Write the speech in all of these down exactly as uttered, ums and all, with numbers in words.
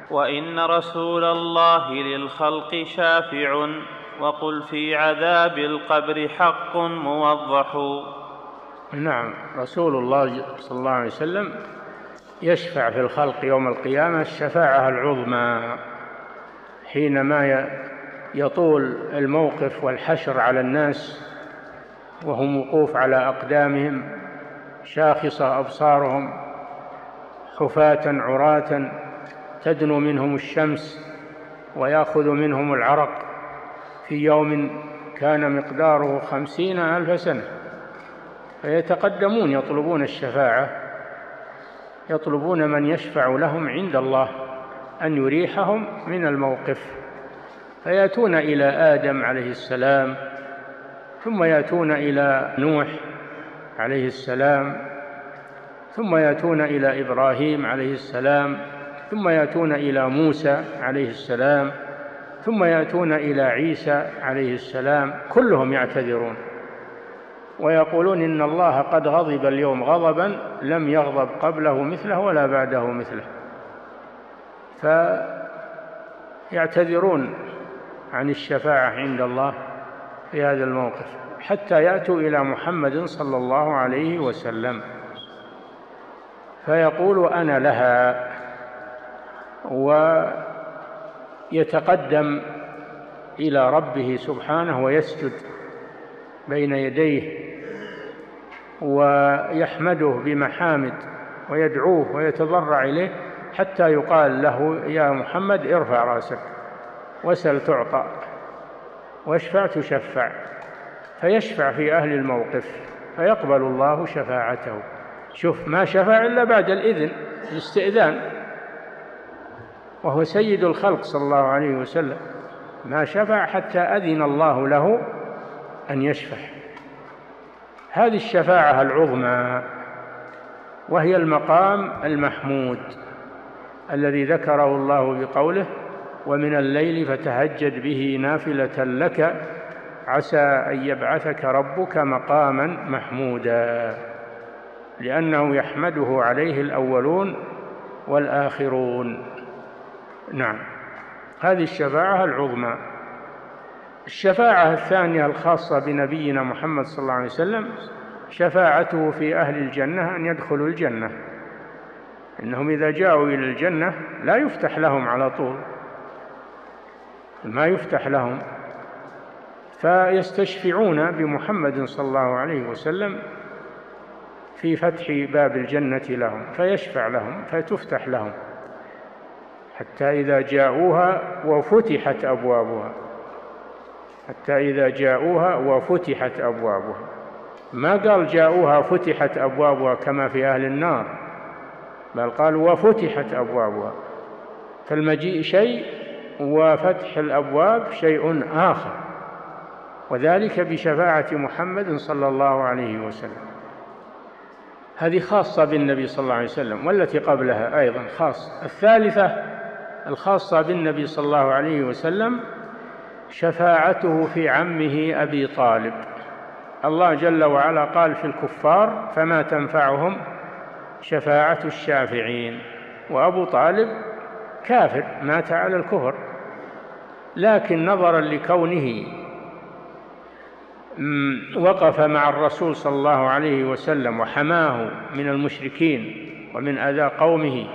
وإن رسول الله للخلق شافع، وقل في عذاب القبر حق موضح. نعم، رسول الله صلى الله عليه وسلم يشفع في الخلق يوم القيامة الشفاعة العظمى، حينما يطول الموقف والحشر على الناس وهم وقوف على أقدامهم، شاخصة أبصارهم، حفاة عراة، تدنو منهم الشمس ويأخذ منهم العرق في يوم كان مقداره خمسين ألف سنة، فيتقدمون يطلبون الشفاعة، يطلبون من يشفع لهم عند الله أن يريحهم من الموقف، فيأتون إلى آدم عليه السلام، ثم يأتون إلى نوح عليه السلام، ثم يأتون إلى إبراهيم عليه السلام، ثم يأتون إلى موسى عليه السلام، ثم يأتون إلى عيسى عليه السلام، كلهم يعتذرون ويقولون إن الله قد غضب اليوم غضبا لم يغضب قبله مثله ولا بعده مثله، فيعتذرون عن الشفاعة عند الله في هذا الموقف حتى يأتوا إلى محمد صلى الله عليه وسلم فيقول أنا لها، ويتقدم إلى ربه سبحانه ويسجد بين يديه ويحمده بمحامد ويدعوه ويتضرع إليه حتى يقال له يا محمد ارفع رأسك وسل تعطى واشفع تشفع، فيشفع في أهل الموقف فيقبل الله شفاعته. شوف، ما شفع إلا بعد الإذن، الاستئذان، وهو سيد الخلق صلى الله عليه وسلم، ما شفع حتى أذن الله له أن يشفع. هذه الشفاعة العظمى وهي المقام المحمود الذي ذكره الله بقوله ومن الليل فتهجد به نافلة لك عسى أن يبعثك ربك مقاما محمودا، لأنه يحمده عليه الأولون والآخرون. نعم، هذه الشفاعة العظمى. الشفاعة الثانية الخاصة بنبينا محمد صلى الله عليه وسلم شفاعته في أهل الجنة أن يدخلوا الجنة، إنهم إذا جاءوا إلى الجنة لا يفتح لهم على طول، ما يفتح لهم، فيستشفعون بمحمد صلى الله عليه وسلم في فتح باب الجنة لهم، فيشفع لهم فتفتح لهم حتى إذا جاءوها وفتحت أبوابها، حتى إذا جاءوها وفتحت أبوابها، ما قال جاءوها فتحت أبوابها كما في أهل النار، بل قال وفتحت أبوابها، فالمجيء شيء وفتح الأبواب شيء آخر، وذلك بشفاعة محمد صلى الله عليه وسلم. هذه خاصة بالنبي صلى الله عليه وسلم، والتي قبلها أيضا خاصة. الثالثة الخاصة بالنبي صلى الله عليه وسلم شفاعته في عمه أبي طالب. الله جل وعلا قال في الكفار فما تنفعهم شفاعة الشافعين، وأبو طالب كافر مات على الكفر، لكن نظرا لكونه وقف مع الرسول صلى الله عليه وسلم وحماه من المشركين ومن أذى قومه،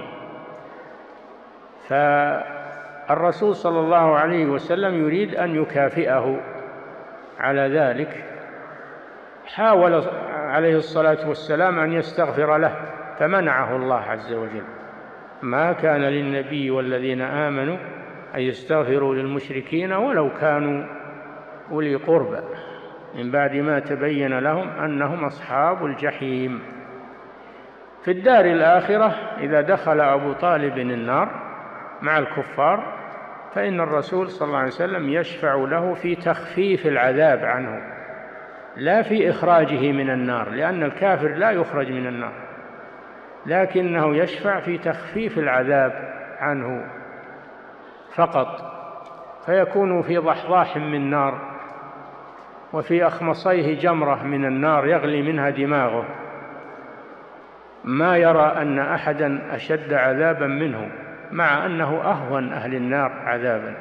فالرسول صلى الله عليه وسلم يريد أن يكافئه على ذلك، حاول عليه الصلاة والسلام أن يستغفر له فمنعه الله عز وجل، ما كان للنبي والذين آمنوا أن يستغفروا للمشركين ولو كانوا أولي قربى من بعد ما تبين لهم أنهم أصحاب الجحيم. في الدار الآخرة إذا دخل أبو طالب النار مع الكفار فإن الرسول صلى الله عليه وسلم يشفع له في تخفيف العذاب عنه، لا في إخراجه من النار، لأن الكافر لا يخرج من النار، لكنه يشفع في تخفيف العذاب عنه فقط، فيكون في ضحضاح من نار وفي أخمصيه جمرة من النار يغلي منها دماغه، ما يرى أن أحدا أشد عذابا منه مع أنه أهون أهل النار عذابا.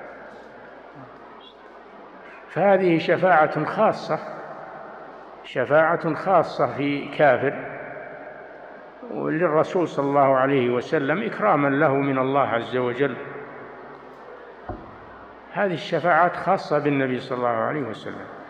فهذه شفاعة خاصة، شفاعة خاصة في كافر، وللرسول صلى الله عليه وسلم إكراما له من الله عز وجل. هذه الشفاعات خاصة بالنبي صلى الله عليه وسلم.